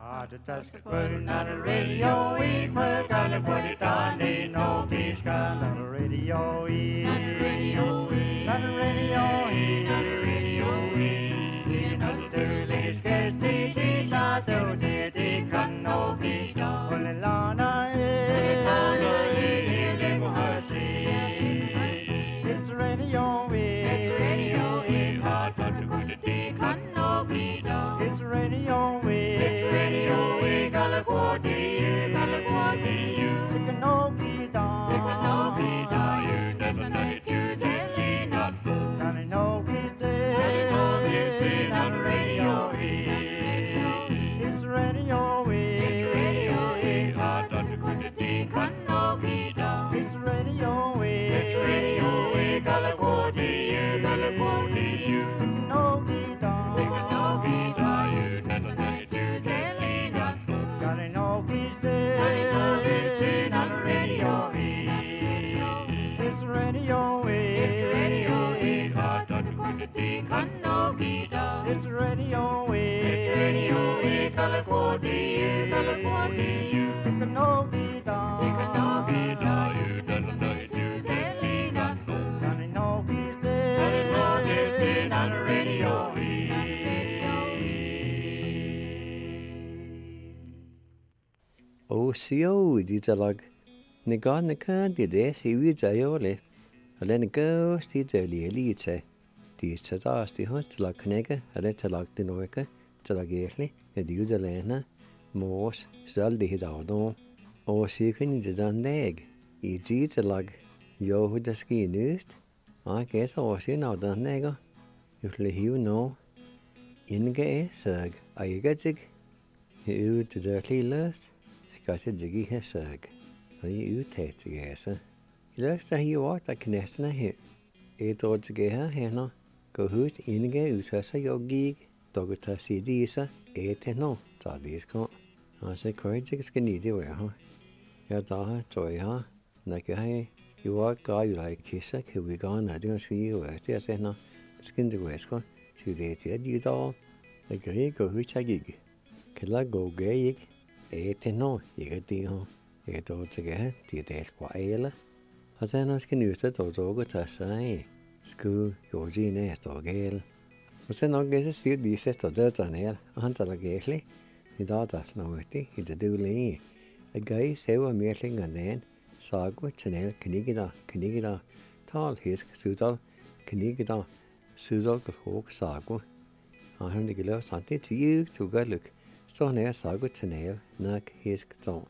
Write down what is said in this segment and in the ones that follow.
Just putting on the radio, we put on the put it on, ain't no peace on the radio, on the radio, on the radio, on the radio, in the sterling sketch, the tato, the can no be done. Olelana, it's radio, it's radio, hot but to go to the can no be done. It's radio, it's radio, California, you. It can no be done. It can no be done. You never know it. You telling us go. Can it no be stayed? Can it no be stayed on the radio? It's radio, it's radio, hot but to go to the can no be done. It's radio, California, you. It can no be done. It can no be done. You never know it. You telling us go. Can it no be stayed? Can it no be stayed on the radio? It's radio, it's radio, hot but to go to the can no be done. It's radio, California, you. It can no be done. It can no be done. You never know it. You telling us go. Can it no be stayed? Can it no be stayed on the radio? O dítalag na gánacha de síú daole a lena go tí daolí líte tí tadátí hunt le cnéige a le talag den nóica talag éirli na díú de lena mós sal de hidádó ó síchan de dan neig I dítalag johu da cí núst a gés ó sí ná dan neiga uf le hiú nó inge sag a igadig hiú de dörlí lust got a diggy hesag. Are you tate together? You look that you walk like nesting a hit. Eight odds together, Hannah. Go hoot in again, Usasa your gig. Dogata CDsa, 8 no. Taddy's con. I say, courage is can need you, huh? Your daughter, toy, huh? Like a hey, you walk guy, you like kissak, he'll be gone. I don't see you. I say, no. Skin the westco. She dated you doll. Like a go hoot a gig. Killa go gay. No, ég tí ho. Ég tó tege tí der qua ela. Asa nos que nusa tó go tasai. Sku Georgie ne sto gel. Asa no gese sí dice sto de tanel. Anta la geli. Ni da das no ti, I de duli. A guy sewa merling anen. Sagu chanel knigida. Tal his sudal knigida. Sudal ko hok sagu. Han de gelo santi to you to go look. So near sagu chanel, nak hisk ton,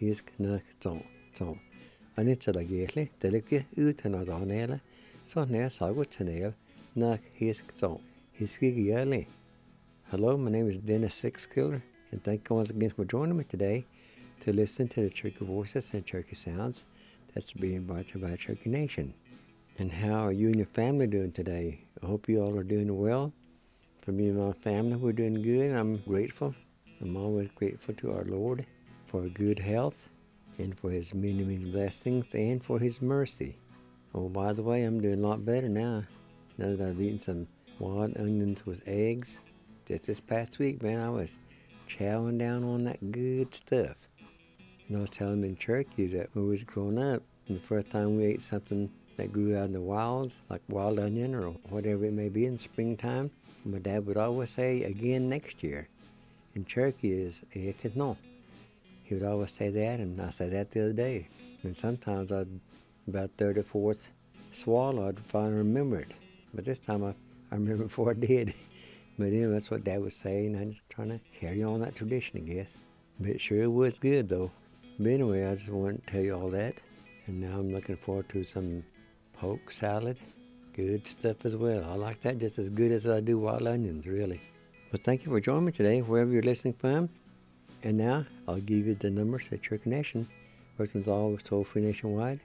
ton. Anita la geli, delicate utan donella. So near sagu chanel, nak hisk ton, hiski yearly. Hello, my name is Dennis Sixkiller, and thank you once again for joining me today to listen to the Cherokee Voices and Cherokee Sounds that's being brought to you by Cherokee Nation. And how are you and your family doing today? I hope you all are doing well. For me and my family, we're doing good. I'm grateful. I'm always grateful to our Lord for good health and for His many, many blessings and for His mercy. Oh, by the way, I'm doing a lot better now that I've eaten some wild onions with eggs. Just this past week, man, I was chowing down on that good stuff. And I was telling them in Cherokee that when we was growing up, and the first time we ate something that grew out in the wilds, like wild onion or whatever it may be in springtime, my dad would always say, again next year. In Cherokee is no. He would always say that, and I said that the other day. And sometimes about third or fourth swallow, I'd finally remember it. But this time I remember before I did. But anyway, that's what Dad was saying. I'm just trying to carry on that tradition, I guess. But it sure was good, though. But anyway, I just wanted to tell you all that. And now I'm looking forward to some poke salad. Good stuff as well. I like that just as good as I do wild onions, really. Well, thank you for joining me today, wherever you're listening from. And now, I'll give you the numbers at Cherokee Nation. First one's always toll-free nationwide,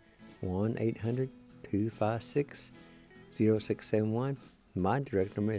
1-800-256-0671. My direct number is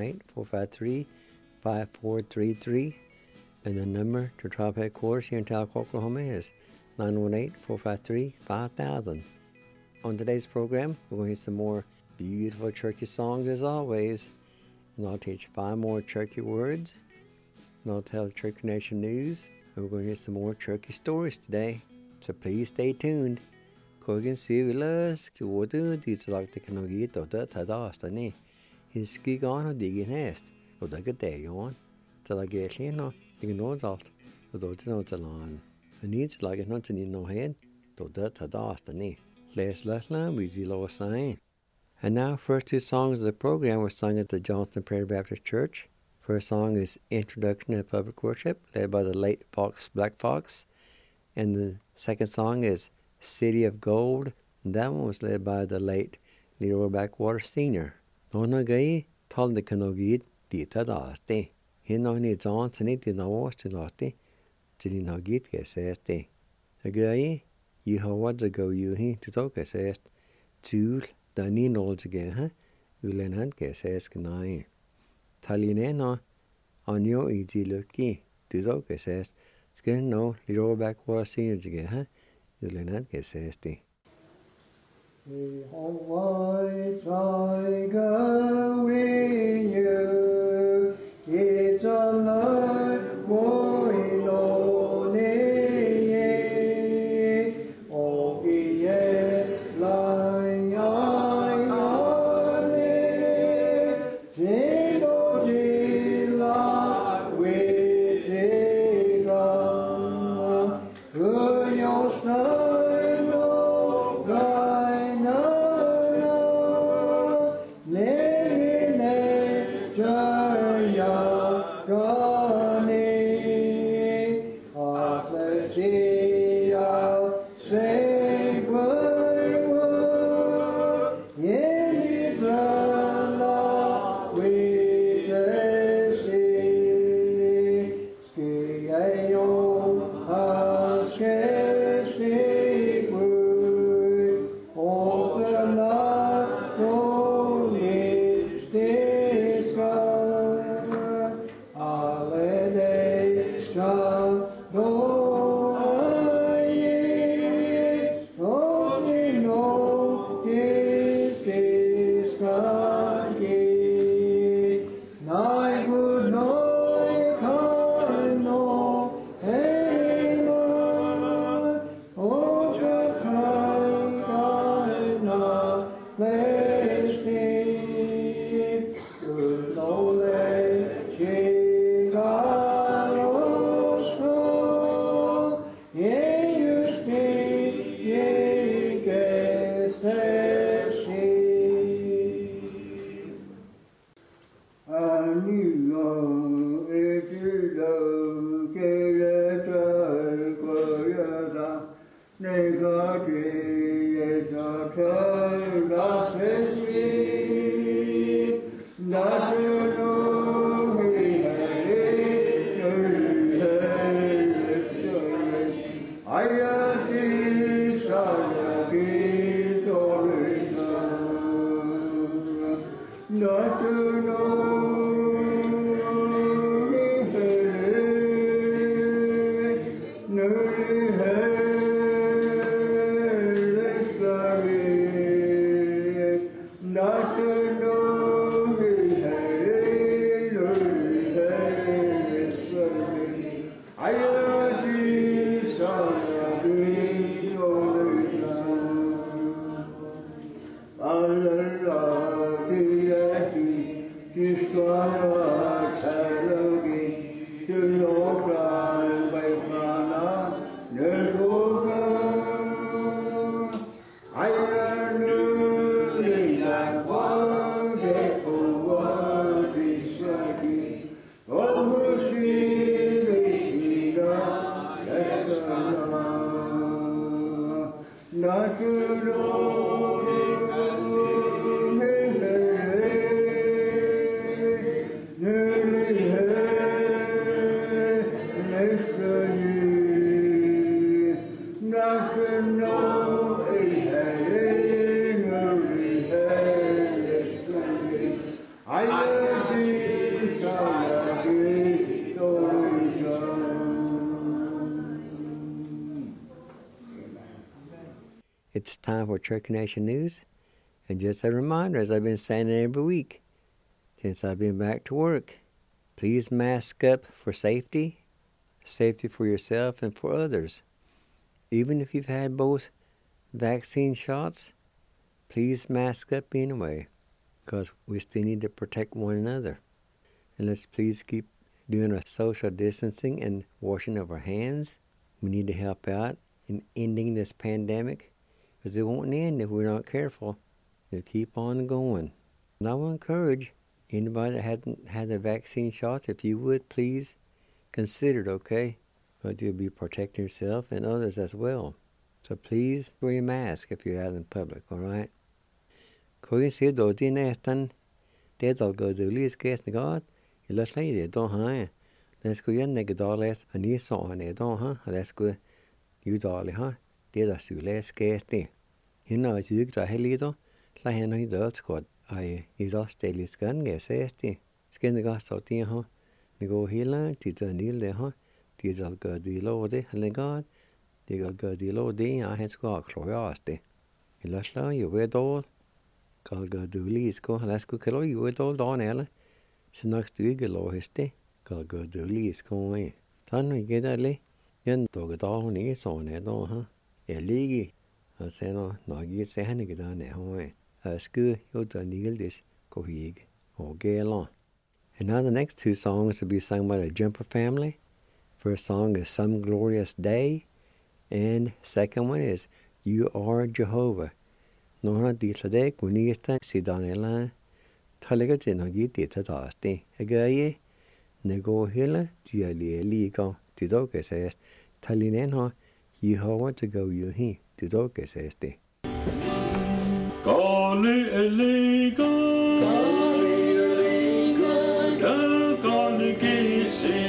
918-453-5433. And the number to Tribe Headquarters here in Talcott, Oklahoma is 918-453-5000. On today's program, we're going to hear some more beautiful Cherokee songs as always. And I'll teach 5 more Cherokee words. and I'll tell Cherokee Nation news, and we're going to hear some more Cherokee stories today. So please stay tuned. Kogan Sivilas, to water, these like the Kanogit or the Tadastani. His ski on or digging nest, or the good day on. Till I get clean or the nose out, or the nose along. I need like it not in no head, to the Tadastani. Less Laslam, easy lower sign. And now, first two songs of the program were sung at the Johnston Prairie Baptist Church. First song is Introduction to Public Worship, led by the late Black Fox. And the second song is City of Gold, and that one was led by the late Leroy Backwater Sr. Nona Gay told the Kanogid, Dita Dasti. He no ni Johnson, it did not wash to Lotti, to the Nogit Gessesti. A gay, you how what ago you he to talk assessed, to the Nin olds again, Ulenant Gessest Ganai. Talinena on your easy lucky, to talk assessed, skin no Leroy Backwater Sr. again, Ulenant Gessesti. Hawaii Tiger with you, it's a light going on it. Oh, yeah, lie on it. Jesus, Jesus, with Jesus, who your son, no God. It's time for Cherokee Nation News, and just a reminder, as I've been saying it every week since I've been back to work, Please mask up for safety for yourself and for others. Even if you've had both vaccine shots, please mask up anyway, because we still need to protect one another. And let's please keep doing our social distancing and washing of our hands. We need to help out in ending this pandemic, because it won't end if we're not careful. It'll keep on going. And I will encourage anybody that hasn't had the vaccine shots, if you would, please consider it, okay? But you'll be protecting yourself and others as well. So please wear your mask if you're out in public, all right? Koi se do din estan de dal go do lis kes negat let's lay it don't ha let's go yen negadales ani so on it don't ha let's go you dali ha de da su les kes de hinna ju ta helido la hen I do skot I do stelis gan ge sesti sken de gas so tin ha ne go hila ti ta nil de ha ti dal go di lo de legat de go di lo de I has go kroyaste let's la you we do Gal go do lis go let's go kelo you with all don ela snack du gelo heste gal go do lis go me tan we get ale yen to go do ni so ne do ha e ligi a se no gi se han ge da ne ho e sku yo da nigel this go hig o gelo. And now the next two songs will be sung by the Jumper family. First song is Some Glorious Day, and second one is You Are Jehovah. No di sade kunista si danela talega jeno gi ti ta dasti agaye nego hila ti ali liga ti do ke ses talinen ha Jehovah to go you he ti do ke ses de Kali eliga kali kisi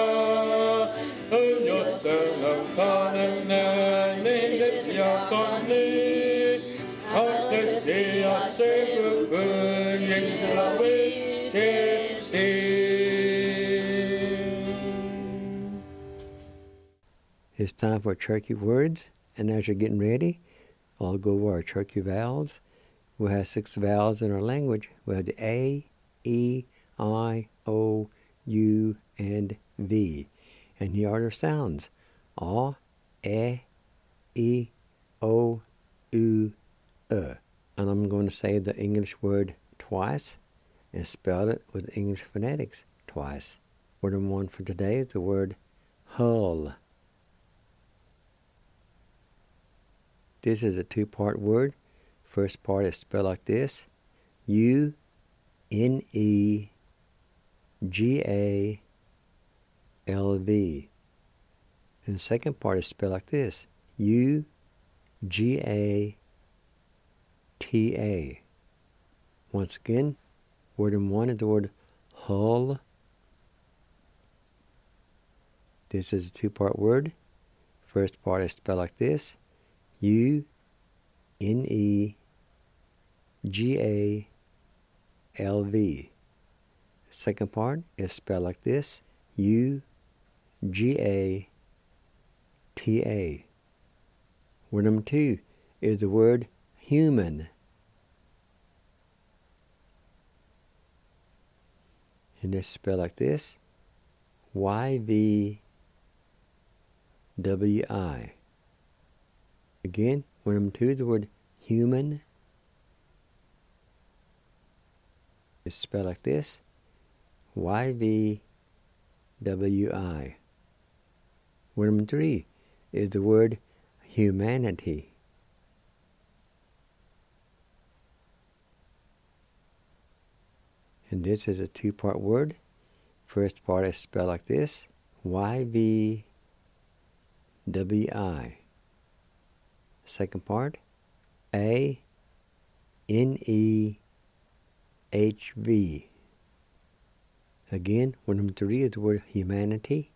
Con time for Cherokee words, and as you're getting ready, I'll go over our Cherokee vowels. We have 6 vowels in our language. We have the A, E, I, O, U, and V. And here are their sounds. A, E, O, U, And I'm going to say the English word twice and spell it with English phonetics twice. Word number 1 for today is the word hull. This is a 2-part word. First part is spelled like this: U-N-E-G-A-L-V. And the second part is spelled like this: U-G-A-T-A. Once again, word number 1 is the word hull. This is a 2-part word. First part is spelled like this: U-N-E-G-A-L-V. Second part is spelled like this: U-G-A-T-A. Word number 2 is the word human. And it's spelled like this: Y-V-W-I. Again, word number 2 is the word human. It's spelled like this: Y-V-W-I. Word number 3 is the word humanity. And this is a 2-part word. First part is spelled like this: Y-V-W-I. Second part, A-N-E-H-V. Again, word number 3 is the word humanity.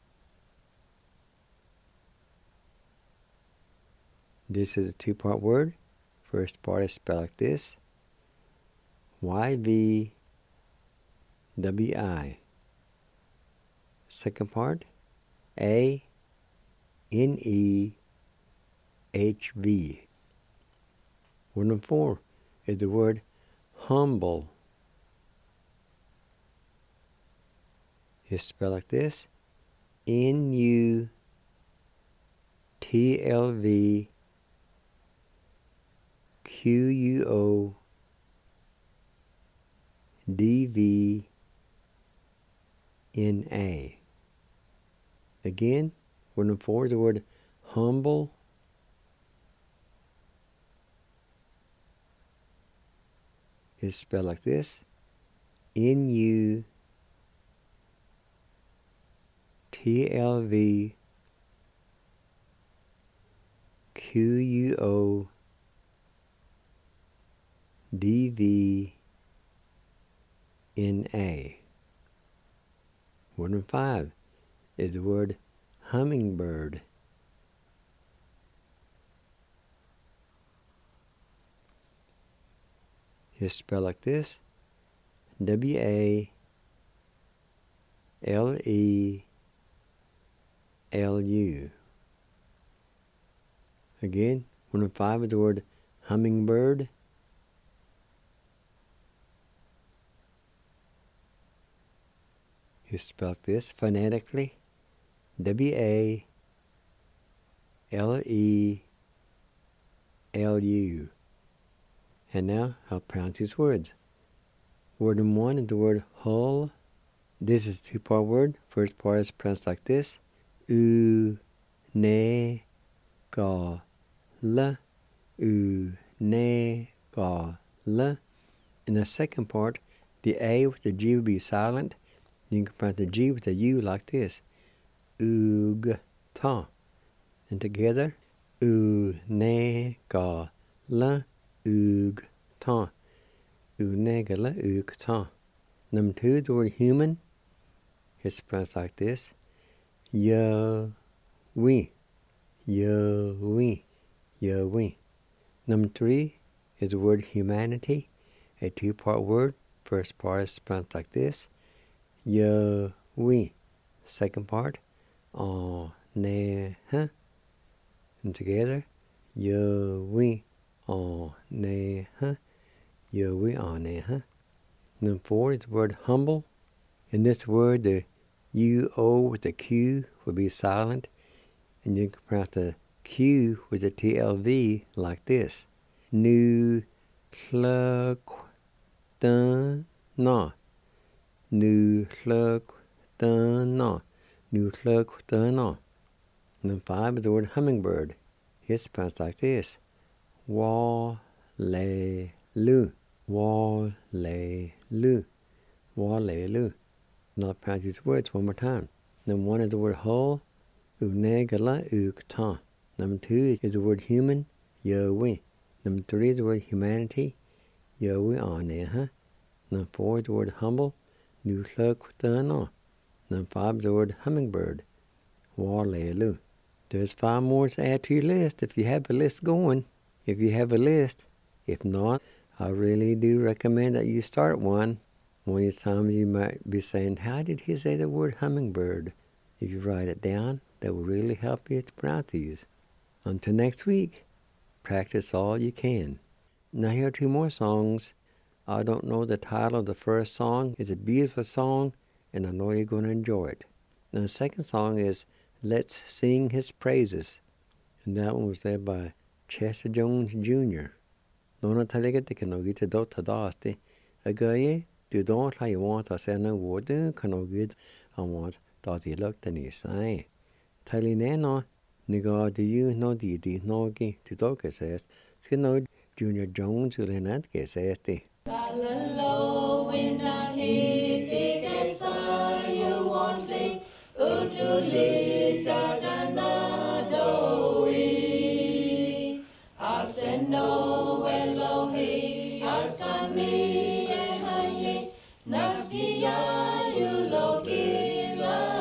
This is a 2-part word. First part is spelled like this: Y-V-W-I. Second part, A-N-E-H-V. Word number 4 is the word humble. It's spelled like this: N-U-T-L-V-Q-U-O-D-V-N-A. Again, word number 4 is the word humble. It's spelled like this: N-U-T-L-V-Q-U-O-D-V-N-A. Word number 5 is the word hummingbird. It's spelled like this: W-A-L-E-L-U. Again, word number 5 is the word hummingbird. It's spelled like this phonetically: W-A-L-E-L-U. And now I'll pronounce these words. Word number 1 is the word hull. This is a 2-part word. First part is pronounced like this: U-Ne-Ga-L. U-Ne-Ga-L. In the second part, the A with the G will be silent. You can pronounce the G with the U like this: Oog-ta. And together, U-Ne-Ga-L. Oog-ta. U-Ne-Ga-L. Oog-ta. Number 2 is the word human. It's pronounced like this: Ya-we. Ya-we. Ya-we. Number 3 is the word humanity, a 2-part word. First part is pronounced like this: Ya-we. Second part, ne, huh. And together, Yahweh, oh, ne, huh. Yahweh, oh, ne, huh. Number 4 is the word humble. In this word, the U-O with the Q will be silent, and you can pronounce the Q with the T-L-V like this. Nu, hluk, dun, na. Nu, hluk, dun, na. Nu, hluk, dun, na. Number 5 is the word hummingbird. It's pronounced like this. Wa, le, lu. Wa, le, lu. Wa, le, lu. Now pronounce these words one more time. Number 1 is the word whole. Unegala, ukta. Number 2 is the word human. Yahweh. Number 3 is the word humanity. Yahweh, aneha. Number 4 is the word humble. Nuhlukdana. Number 5 is the word hummingbird. Walelu. There's 5 more to add to your list if you have a list going. If you have a list. If not, I really do recommend that you start one. One of the times you might be saying, how did he say the word hummingbird? If you write it down, that will really help you to pronounce these. Until next week, practice all you can. Now here are 2 more songs. I don't know the title of the first song. It's a beautiful song, and I know you're going to enjoy it. Now the second song is Let's Sing His Praises. And that one was led by Chester Jones Jr. Nona talegate kanogita do tadaste. Agaye, do don't like you want to say no word, kanogit, I want that you look the nice. Talineno, niga do you know the nogi to talk says, Skino Junior Jones will not get says the. Galalo when I hit big as you want me, Ujuli Jaganado. I said no, Elohi, Asani, Ehaye, Nasia, you logi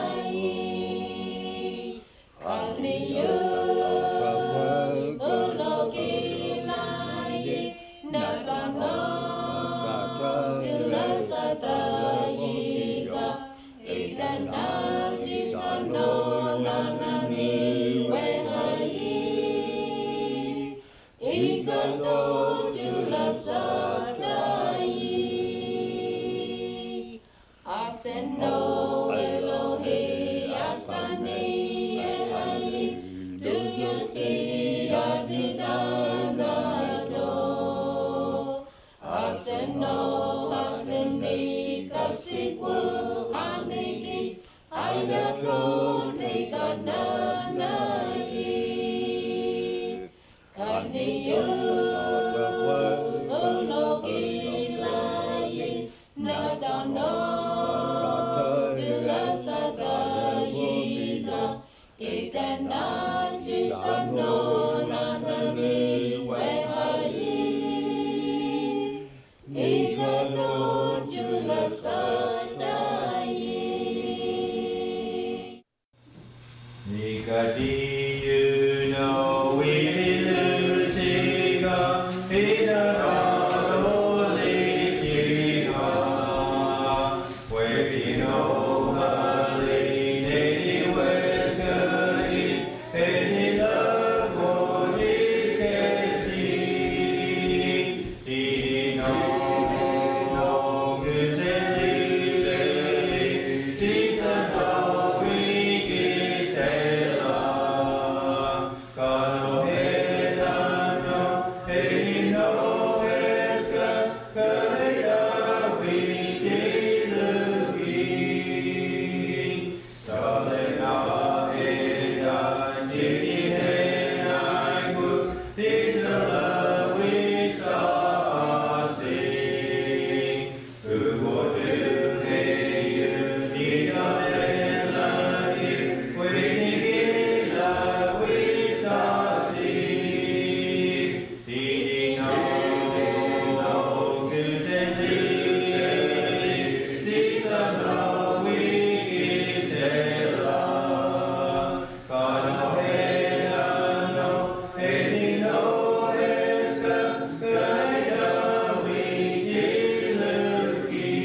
lai. Ani you, logi lai, Nagano.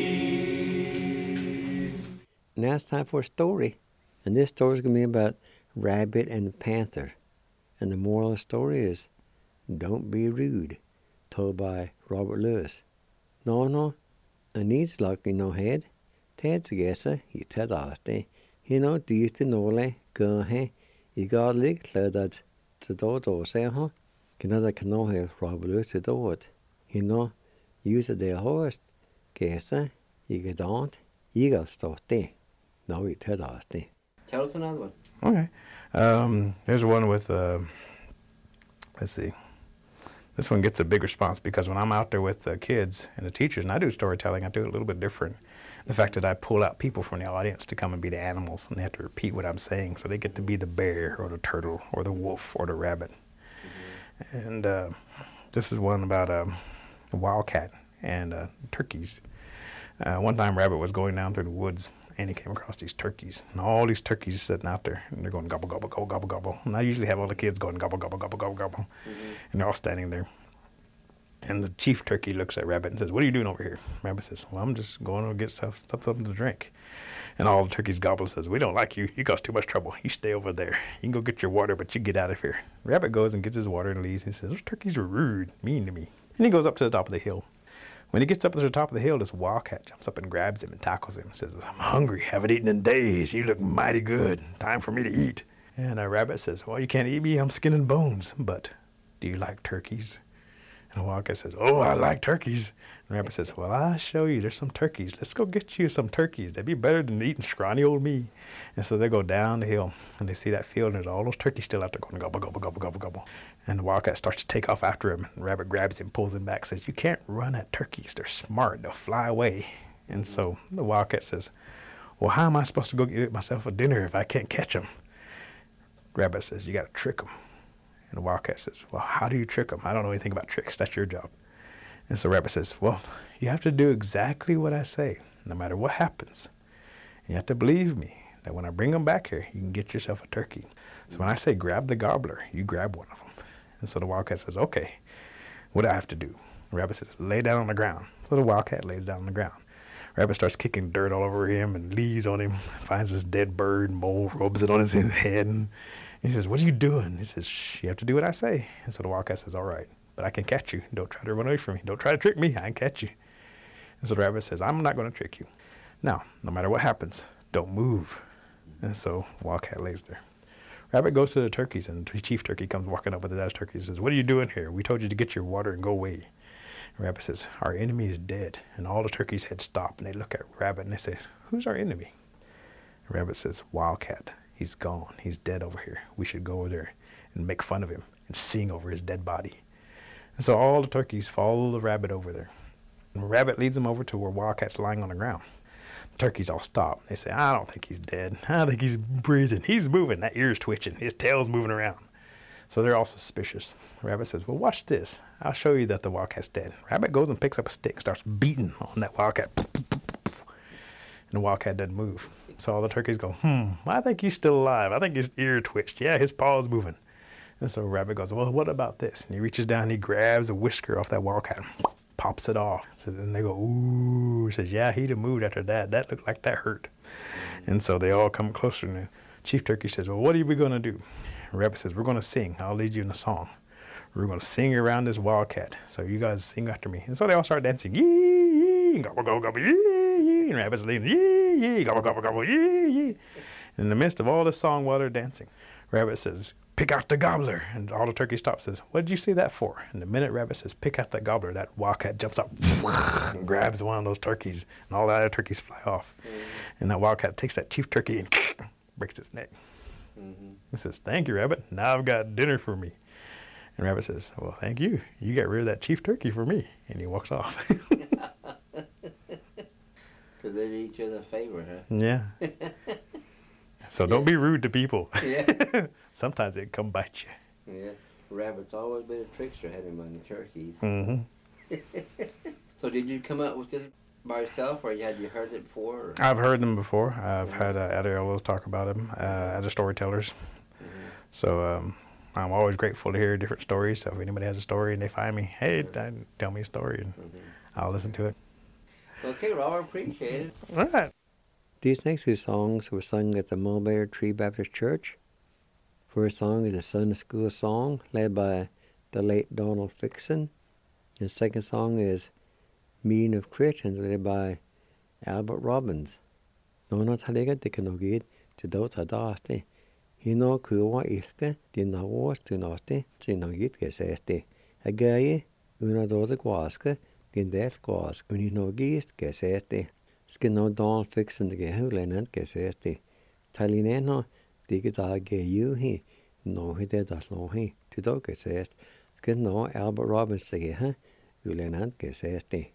Now it's time for a story. And this story is going to be about Rabbit and Panther. And the moral of the story is, don't be rude, told by Robert Lewis. No, needs luck in no head. Ted's gessa, he Ted aste. He no dees to nole, go he. He got lig cledad to do say, huh? Canada cano he Robert Lewis to do it. He no use a del horse. Gessa, he get on, he got stote. No, he Ted aste. Tell us another one. Okay. There's one with, let's see. This one gets a big response because when I'm out there with the kids and the teachers, and I do storytelling, I do it a little bit different. The fact that I pull out people from the audience to come and be the animals, and they have to repeat what I'm saying, so they get to be the bear or the turtle or the wolf or the rabbit. Mm-hmm. And this is one about a wildcat and turkeys. One time Rabbit was going down through the woods, and he came across these turkeys, and all these turkeys sitting out there, and they're going gobble, gobble, gobble, gobble, gobble. And I usually have all the kids going gobble, gobble, gobble, gobble, gobble, and they're all standing there. And the chief turkey looks at Rabbit and says, "What are you doing over here?" Rabbit says, "Well, I'm just going to get something to drink." And all the turkeys gobble says, "We don't like you. You cause too much trouble. You stay over there. You can go get your water, but you get out of here." Rabbit goes and gets his water and leaves. He says, "Those turkeys were rude, mean to me." And he goes up to the top of the hill. When he gets up to the top of the hill, this wildcat jumps up and grabs him and tackles him and says, "I'm hungry. Haven't eaten in days. You look mighty good. Time for me to eat." And Rabbit says, "Well, you can't eat me. I'm skin and bones. But do you like turkeys?" And the wildcat says, "Oh, I like turkeys." And Rabbit says, "Well, I'll show you. There's some turkeys. Let's go get you some turkeys. They'd be better than eating scrawny old me." And so they go down the hill, and they see that field, and there's all those turkeys still out there going gobble, gobble, gobble, gobble, gobble. And the wildcat starts to take off after him. And Rabbit grabs him, pulls him back, says, "You can't run at turkeys. They're smart. They'll fly away." And so the wildcat says, "Well, how am I supposed to go get myself a dinner if I can't catch them?" Rabbit says, "You got to trick them." And the wildcat says, "Well, how do you trick them? I don't know anything about tricks. That's your job." And so Rabbit says, "Well, you have to do exactly what I say, no matter what happens. And you have to believe me that when I bring them back here, you can get yourself a turkey. So when I say grab the gobbler, you grab one of them." And so the wildcat says, "Okay, what do I have to do?" And Rabbit says, "Lay down on the ground." So the wildcat lays down on the ground. Rabbit starts kicking dirt all over him and leaves on him, finds this dead bird, mole, rubs it on his head. And he says, "What are you doing?" He says, "Shh, you have to do what I say." And so the wildcat says, "All right, but I can catch you. Don't try to run away from me. Don't try to trick me. I can catch you." And so the rabbit says, "I'm not going to trick you. Now, no matter what happens, don't move." And so wildcat lays there. Rabbit goes to the turkeys, and the chief turkey comes walking up with the turkey and says, "What are you doing here? We told you to get your water and go away." And Rabbit says, "Our enemy is dead." And all the turkeys' heads stop, and they look at Rabbit, and they say, "Who's our enemy?" And Rabbit says, "Wildcat. He's gone. He's dead over here. We should go over there and make fun of him and sing over his dead body." And so all the turkeys follow the rabbit over there. And Rabbit leads them over to where Wildcat's lying on the ground. The turkeys all stop. They say, "I don't think he's dead. I think he's breathing. He's moving. That ear's twitching. His tail's moving around." So they're all suspicious. Rabbit says, "Well, watch this. I'll show you that the wildcat's dead." Rabbit goes and picks up a stick, starts beating on that wildcat. And the wildcat doesn't move. So all the turkeys go, I think he's still alive. I think his ear twitched. Yeah, his paw's moving." And so Rabbit goes, "Well, what about this?" And he reaches down, and he grabs a whisker off that wildcat, pops it off. So then they go, "Ooh." He says, "Yeah, he'd have moved after that. That looked like that hurt." And so they all come closer, and the chief turkey says, "Well, what are we going to do?" And Rabbit says, "We're going to sing. I'll lead you in a song. We're going to sing around this wildcat. So you guys sing after me." And so they all start dancing. Yee, yee, gobble, gobble, gobble, yee, yee. And Rabbit's leading, yee, yee, gobble, gobble, gobble, yee, yee. In the midst of all this song while they're dancing, Rabbit says, "Pick out the gobbler." And all the turkeys stop, says, "What did you say that for?" And the minute Rabbit says, "Pick out that gobbler," that wildcat jumps up and grabs one of those turkeys, and all the other turkeys fly off. And that wildcat takes that chief turkey and breaks its neck. He says, "Thank you, Rabbit. Now I've got dinner for me." And Rabbit says, "Well, thank you. You got rid of that chief turkey for me." And he walks off. So they did each other a favor, huh? Yeah. So don't be rude to people. Yeah. Sometimes they come bite you. Yeah. Rabbit's always been a trickster, having money turkeys. So did you come up with this by yourself, or had you heard it before? Or? I've heard them before. I've had other elbows talk about them, other storytellers. So I'm always grateful to hear different stories. So if anybody has a story and they find me, hey, tell me a story, and I'll listen to it. Okay, Robert, appreciate it. All right. These next two songs were sung at the Mulberry Tree Baptist Church First song is a Sunday school song led by the late Donald Fixon. And the second song is Meeting of Christians led by Albert Robbins. Nona taliga dikanog to do tadaste. Hino kuwa ilke din na was to naste tinogit geseste. Agaye una doza gwaske din des gwas uninogist geseste. Skino Donald Fixon de gehulenant geseste. Talineno digita ge yuhi no hide das lohi to do gesest. Skino Albert Robbins de geha ulenant geseste.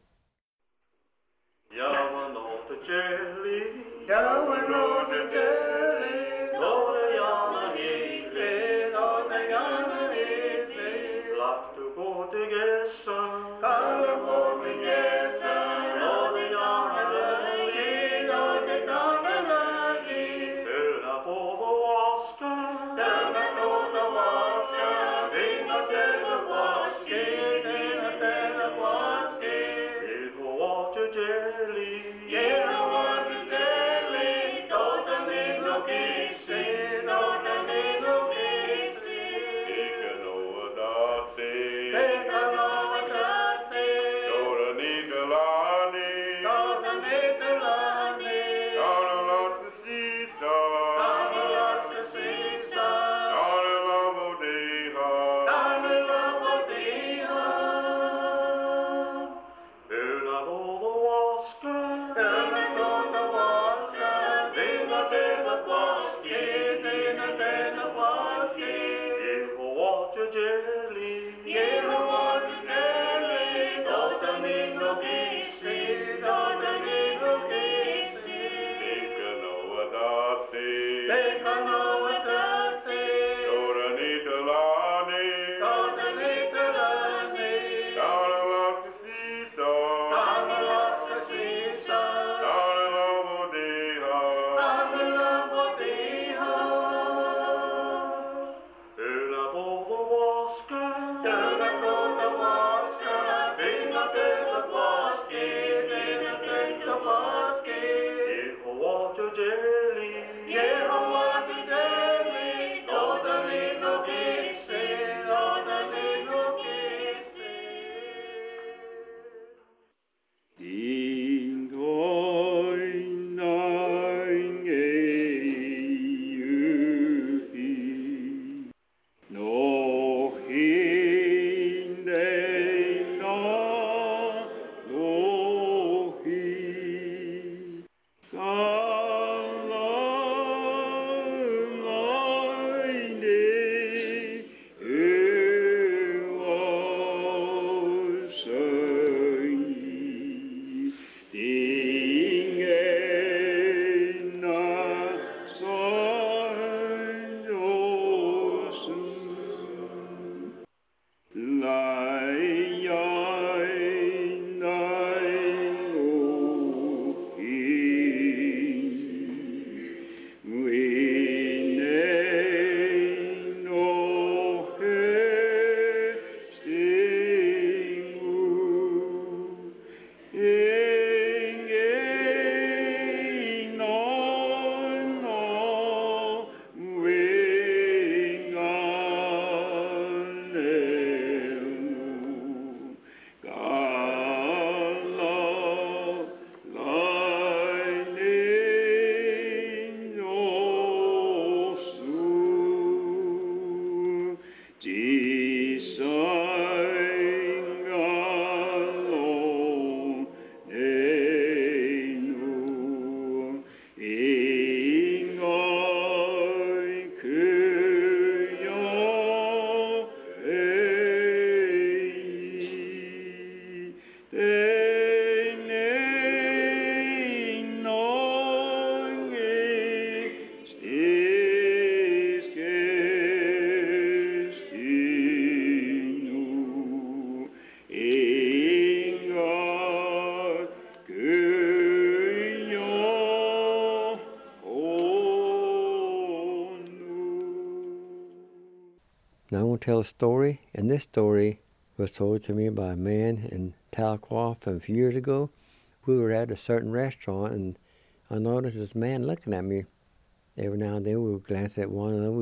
Now I want to tell a story, and this story was told to me by a man in Tahlequah from a few years ago. We were at a certain restaurant, and I noticed this man looking at me. Every now and then we would glance at one another.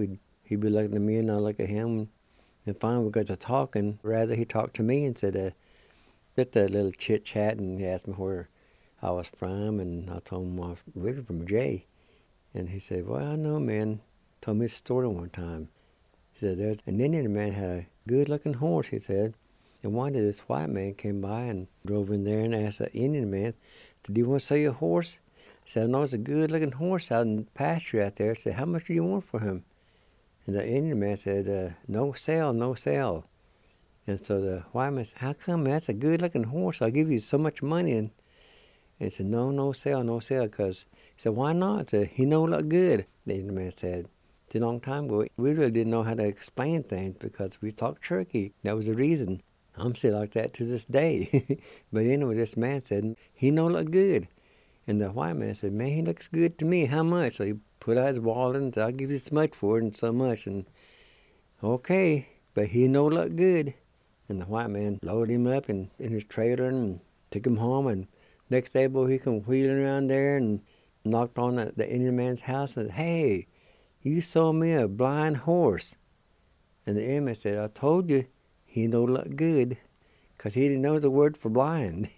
he'd be looking at me and I look at him. And finally we got to talking. Rather, he talked to me and said, just a little chit-chat, and he asked me where I was from, and I told him I was originally from Jay. And he said, well, I know, man. Told me a story one time. He said, there's an Indian man had a good-looking horse, he said. And one day this white man came by and drove in there and asked the Indian man, do you want to sell your horse? He said, no, it's a good-looking horse out in the pasture out there. He said, how much do you want for him? And the Indian man said, no sale, no sale. And so the white man said, how come, man? That's a good-looking horse. I'll give you so much money. And he said, no sale, because he said, why not? He said, he don't look good. The Indian man said, it's a long time ago. We really didn't know how to explain things because we talked Cherokee. That was the reason. I'm still like that to this day. But anyway, this man said, he don't look good. And the white man said, man, he looks good to me. How much? So he put out his wallet and said, I'll give you this much for it and so much. And okay, but he don't look good. And the white man loaded him up in his trailer and took him home. And next day, boy, he come wheeling around there and knocked on the Indian man's house and said, hey, you sold me a blind horse. And the Indian man said, I told you he don't look good, because he didn't know the word for blind.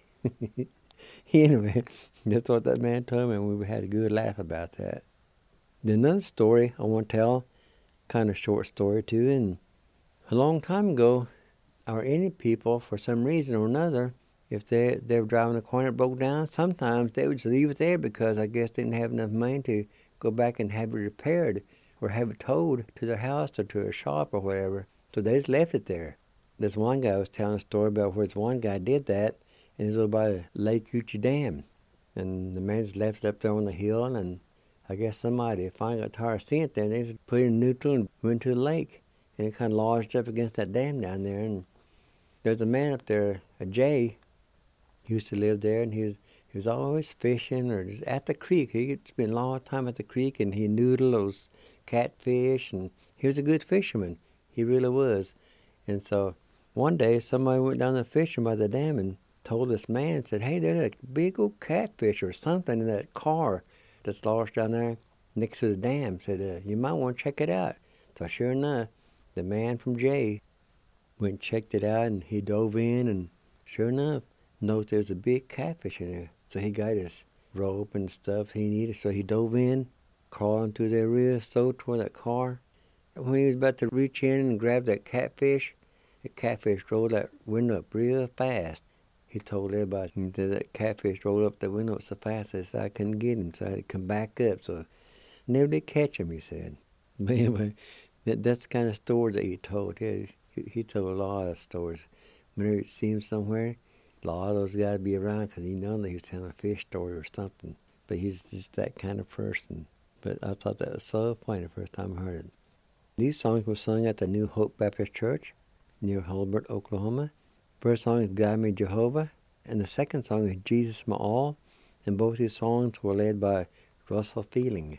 Anyway, that's what that man told me, and we had a good laugh about that. Then another story I want to tell, kind of short story too, and a long time ago, our Indian people, for some reason or another, if they were driving a car and it broke down, sometimes they would just leave it there because I guess they didn't have enough money to go back and have it repaired or have it towed to their house or to a shop or whatever. So they just left it there. This one guy was telling a story about where this one guy did that, and it was over by Lake Coochie Dam. And the man just left it up there on the hill, and I guess somebody finally got tired of seeing it there, and they just put it in neutral and went to the lake. And it kind of lodged up against that dam down there. And there's a man up there, a Jay, used to live there, and he was always fishing or just at the creek. He'd spend a long time at the creek, and he noodled those catfish, and he was a good fisherman. He really was. And so one day somebody went down there fishing by the dam and told this man, said, hey, there's a big old catfish or something in that car that's lost down there next to the dam. Said, you might want to check it out. So sure enough, the man from Jay went and checked it out, and he dove in, and sure enough, noticed there was a big catfish in there. So he got his rope and stuff he needed. So he dove in, crawled into there real slow toward that car. And when he was about to reach in and grab that catfish, the catfish rolled that window up real fast. He told everybody that catfish rolled up the window so fast that I couldn't get him, so I had to come back up. So never did catch him, he said. But anyway, that's the kind of story that he told. He told a lot of stories. Whenever you see him somewhere, a lot of those guys be around because he knew that he was telling a fish story or something. But he's just that kind of person. But I thought that was so funny the first time I heard it. These songs were sung at the New Hope Baptist Church near Hulbert, Oklahoma. First song is Guide Me Jehovah, and the second song is Jesus My All, and both these songs were led by Russell Feeling.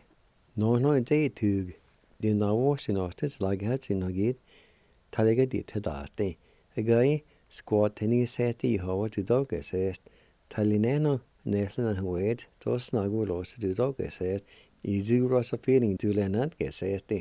No tug, din na washington slag hatchinogid, talegadi tadaste. A guy squat tenny set Jehovah to dog assist, talinano neslan and wait, to snug will also to dog assist, easy Russell Feeling to lenat assist.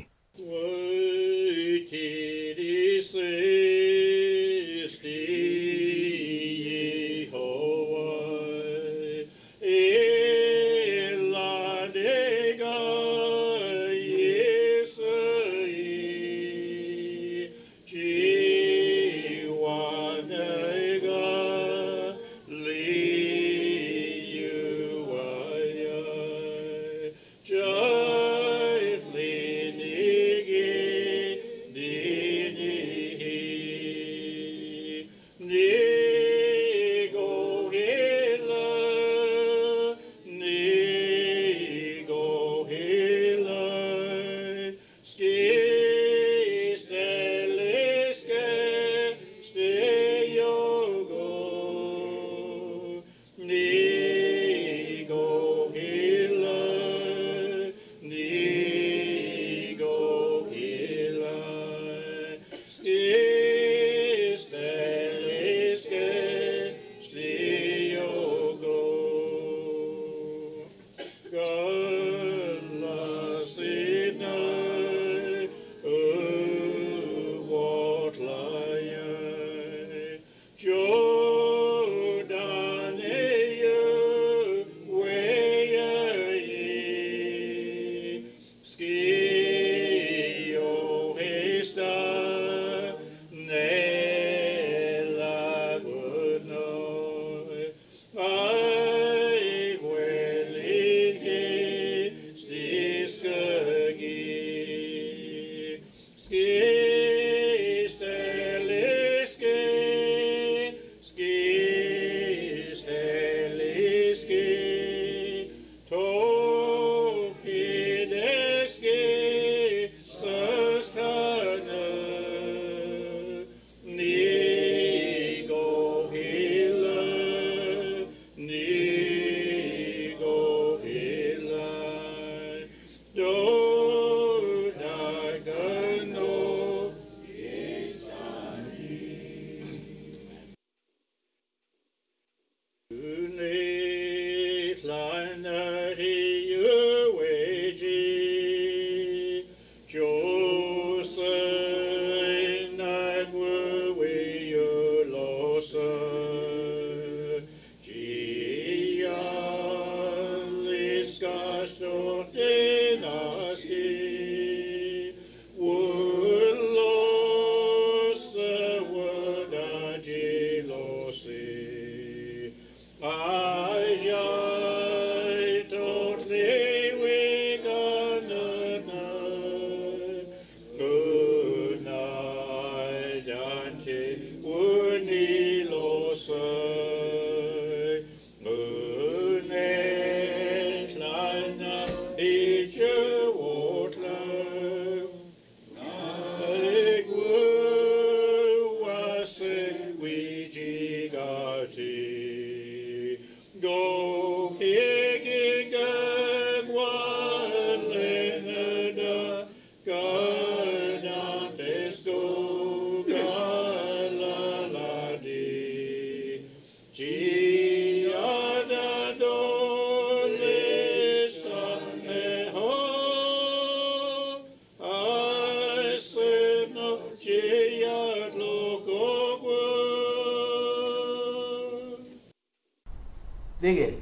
Digi.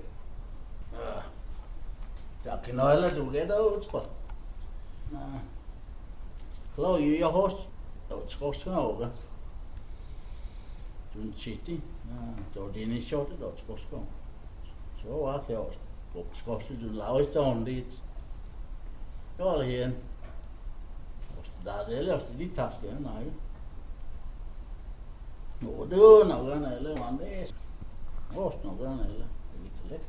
Chắc nói là chủ cái đâu chứ. Kalau you host, it's cost no ga. Tun city, so dini short it's cost go. So what else? It's cost to lowest down dit. Då igen. Måste där det är just dit task igen nej. Nå då någon eller man det. Måste någon eller lite lätt.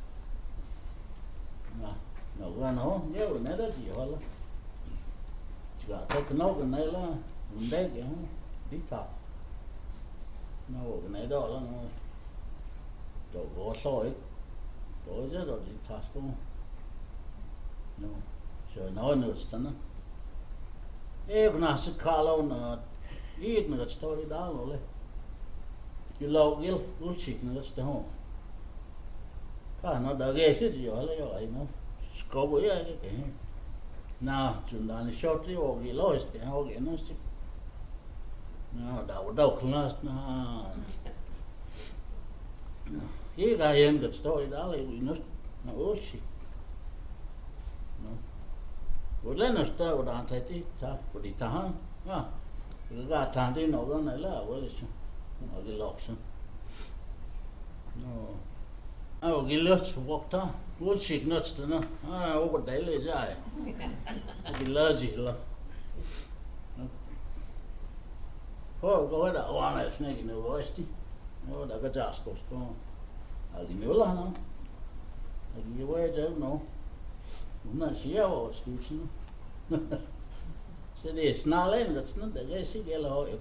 Någon har det när det ju hålla. Ska ta någon eller det ja. Dit task. Någon är då eller någon. Då går så ut. Då är det då dit task go. No. Så någon utstanna. Even as a call on eating that story down, you love you'll chicken that's the home. No, the guess it, you know, scope, yeah. Now, Jundan shortly or you lost the organist. No, that would dog last. No, here I am that story down, we must no old chick. No. Rồi lên nó stơ vào đàn thấy tí ta của đi ta ha cái gà thang tí nó cái này là với lại nó cái lọc xong nó cái lợt vóc ta vô xịt nó chứ nó ô cái đấy là dài cái lợt gì là có đã oan này này cái nó với tí nó đã cái jas cost nó cái nhiều là nó cái với chứ nó Una siavo stučinu. Sedi snalen dat snu da gesi gela hoy.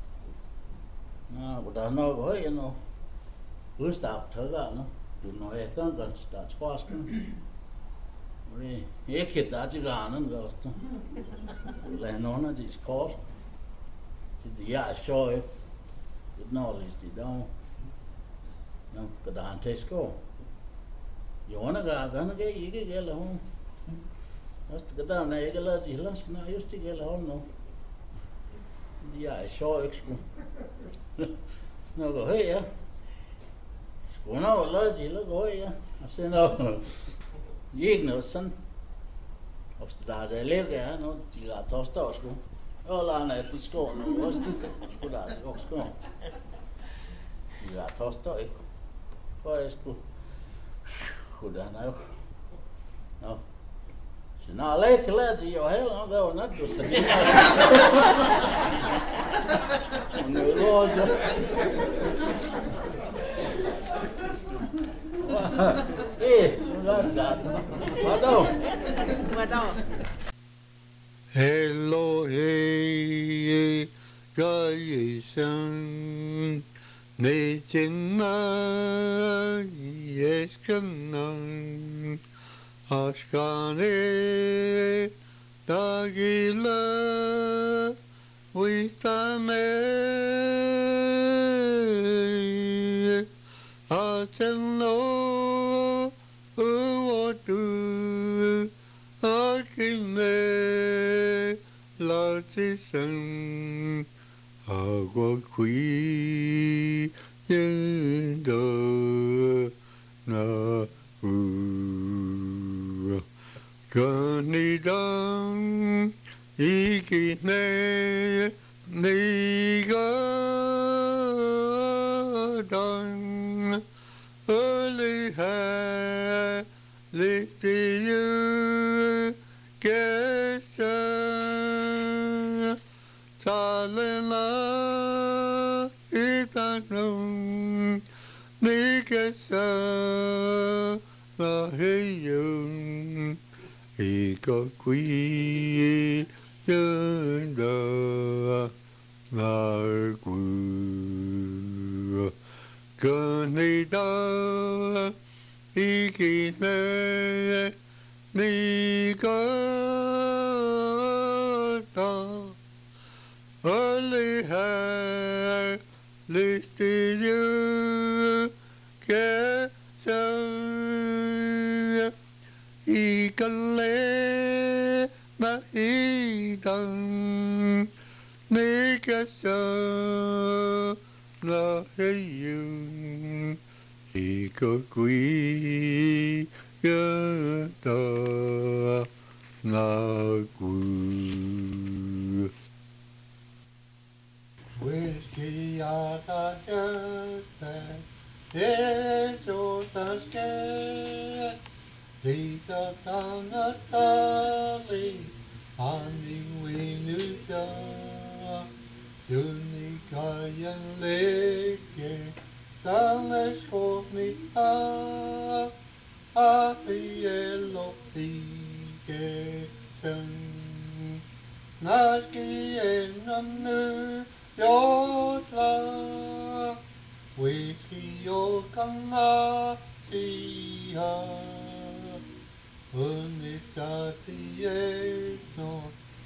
Na boda no hoy no. Ustav thaga no. Du no e kan kan sta squaskan. Ri ekhet da ti ganan gosta. La no na dis kor. Ti ya shoy. Du no lis ti down. No kadan tesko. Yona ga gan ge ige gela ho. Just kada na egala jilas na just gela hon no. Ja, så exku. No go hey ya. Skona wala jila go ya. Asena. Yigno san. Obsta da lege no jila tosta sku. Ola na stu sko no ostu. Skoda sko. Jila tosta ek. Ko esku. Skoda na. No. No, lekker laat je heel wel net dus dat ding was. Nu roze. Zo gaat het. Wat dan? Wat dan? Hello, hey, ga sang, ne chenna, yes kanang. Ashkane Dagila Witame Ateno Uwatu Akime Latisan Agwakwi Yendo Na Ganidang ikine niga you get Talena itanong nikasa na hiyong ikaw quy nhân da na quy cơn đi da ikine ni ka ta only have listed you can say I can lay na I done nigga so na you I could we da na good Whiskey out of the it's all the scared. Lita down the tally, honey, we knew the Junica and Lake, down the score me up, happy yellow vegetation. Naski and a your love, we see your canna see her. Unitati no,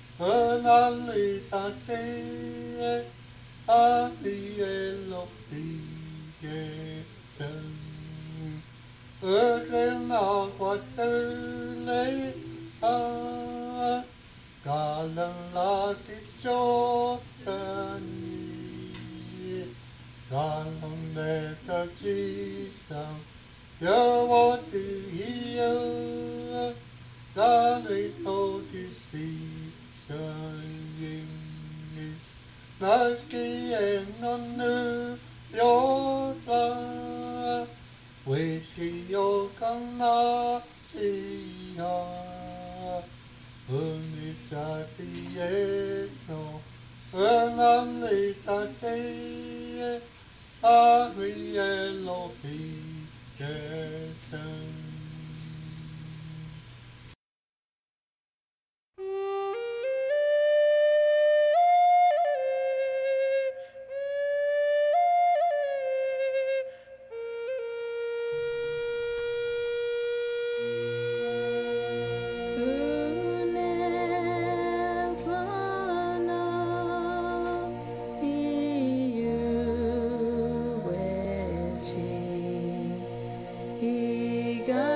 unalitate, ati elopigeten. Urena quatule a galan lati chotani, galan leta chita. Yo what do you Dali told you see shining Naski and onu your love Whiskey your kana see her Unitati no Unamnitati Agri Elohim Jason. He got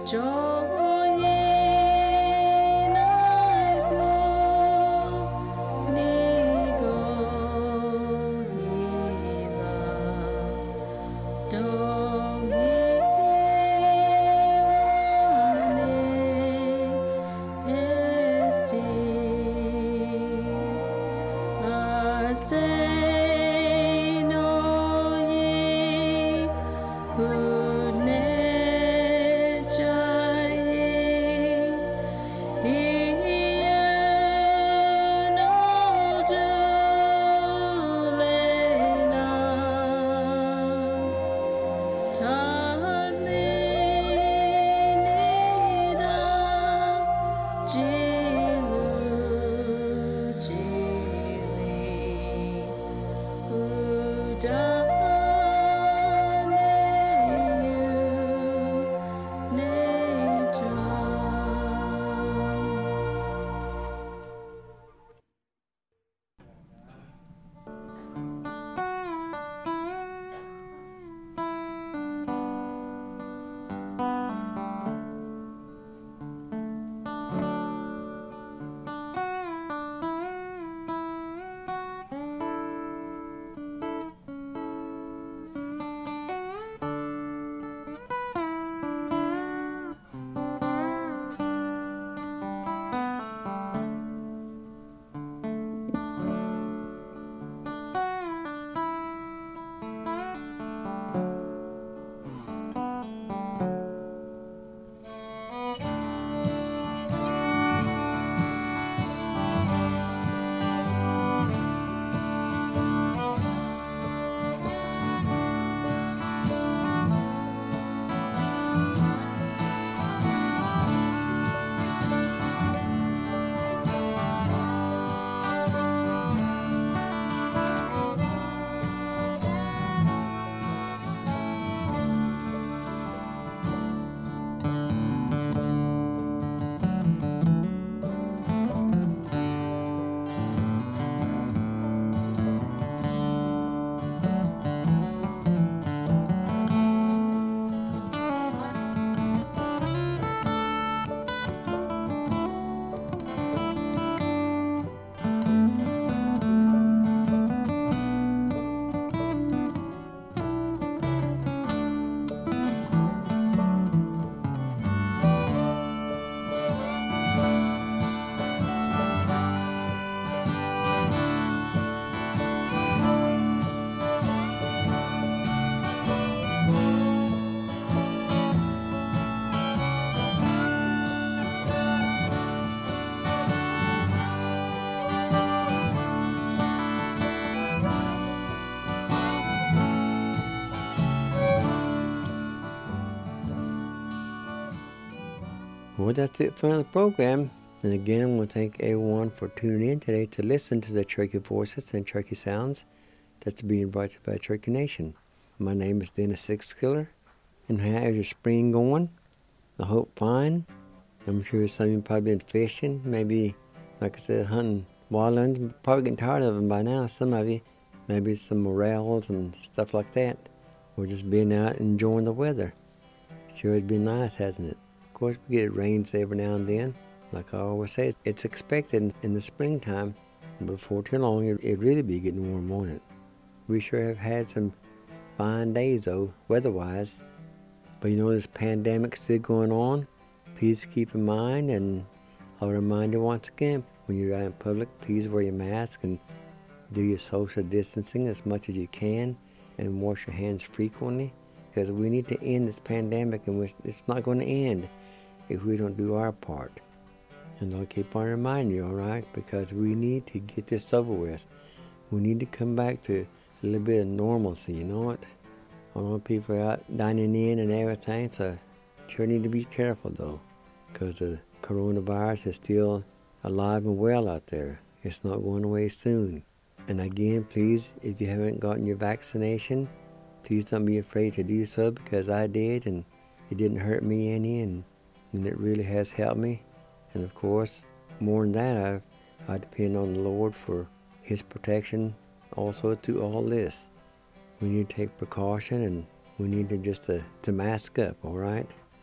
Well, that's it for the program. And again, I want to thank everyone for tuning in today to listen to the Cherokee Voices and Cherokee Sounds that's being brought to you by Cherokee Nation. My name is Dennis Sixkiller, and how's your spring going? I hope fine. I'm sure some of you probably been fishing, maybe, like I said, hunting wildlands. Probably getting tired of them by now, some of you. Maybe some morels and stuff like that. Or just being out enjoying the weather. Sure, it's been nice, hasn't it? Of course, we get rains every now and then. Like I always say, it's expected in the springtime. Before too long, it'd really be getting warm, won't it? We sure have had some fine days, though, weather-wise. But you know, this pandemic's still going on. Please keep in mind, and I'll remind you once again, when you're out in public, please wear your mask and do your social distancing as much as you can, and wash your hands frequently, because we need to end this pandemic, and it's not going to end if we don't do our part. And I'll keep on reminding you, all right, because we need to get this over with. We need to come back to a little bit of normalcy, you know what? I know people are out dining in and everything, so sure need to be careful, though, because the coronavirus is still alive and well out there. It's not going away soon. And again, please, if you haven't gotten your vaccination, please don't be afraid to do so, because I did, and it didn't hurt me any, and it really has helped me. And of course, more than that, I depend on the Lord for His protection also to all this. We need to take precaution, and we need to just to mask up, all right?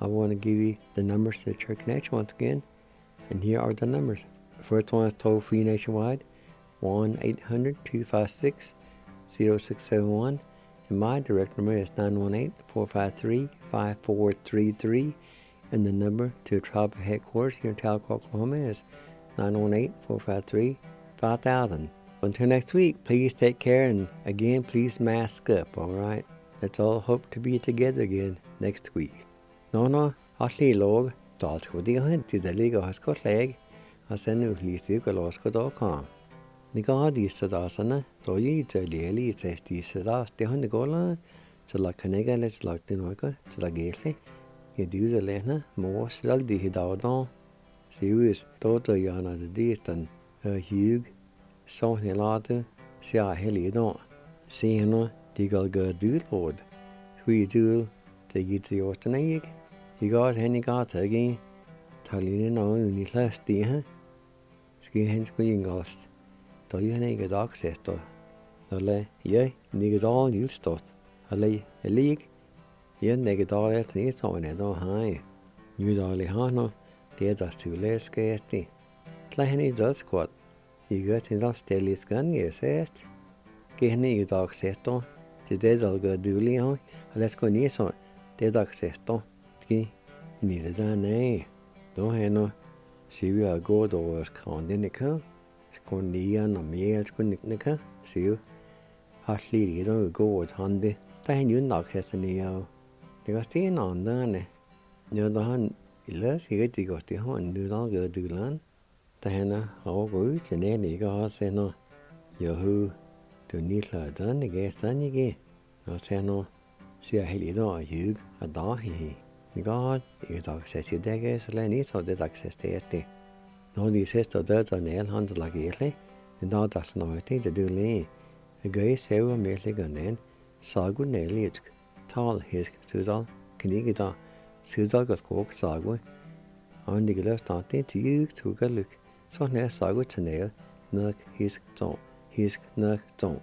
I want to give you the numbers to the Church Connection once again. And here are the numbers. The first one is toll-free nationwide, 1-800-256-0671. And my direct number is 918-453-5433. And the number to tribal headquarters here in Tahlequah, Oklahoma is 918-453-5000. Until next week, please take care, and again, please mask up, all right? Let's all hope to be together again next week. No, I'll see you, Lord. Start with the hunt to the League of Scott leg. I send you please to Glasgow.com. Nigadis to Dasana, so you tell the elite says this is us, the Hondagola, to la Canega, let's like the Noika, to la Gately. You do the Lena, more slug the Hidaldon. See who is daughter Yana the distant, Hugh, so he later, see I helly don't. See him, the Galga do Lord. We do, they get the Ortoneg. You got any got again. Talina no ni last day, huh? Ski hens going ghost. Do you need access to? The lay, need all you start. A league, need all at least on it all high. You dolly hano, dead us too less scarcely. Tlahenny does squat. You got in that stealth gun, yes, asked. Get need access to. The dead all go duly on. Let's go near so. Dead access to. Neither than a don't have no see we are good or Scondinica, Scondian or Meals Scondinica, see Hartley, you don't go with Handy. Then you knock has a neo. They got staying on done. You're the hun, less you get to go to home, do not go to land. Diana, how good, and any God say no. You who to need her done against done again. No say no. See a hilly door, Hugh, a dog he. God, you talk says you daggers, Lenny, so did access to it. No, these sister dirt on nail hands like early, and now that's no thing to do lay. A gay sewer merely gone then, saw good nail it. Tall his Suzal, can you get on? Suzal got coke, saw on the left starting to you to go look. So near saw good to nail, knock his tongue, his knock tongue.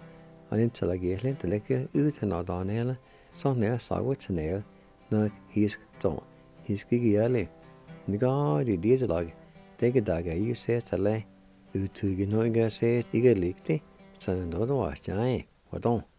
And until I get the liquor out and out on nail, so near saw good to nail. Knock his tongue, his giggy early. The God, the dear dog, take a dog, you says to lay. You two get no says, you get licked, so no, was giant. What on?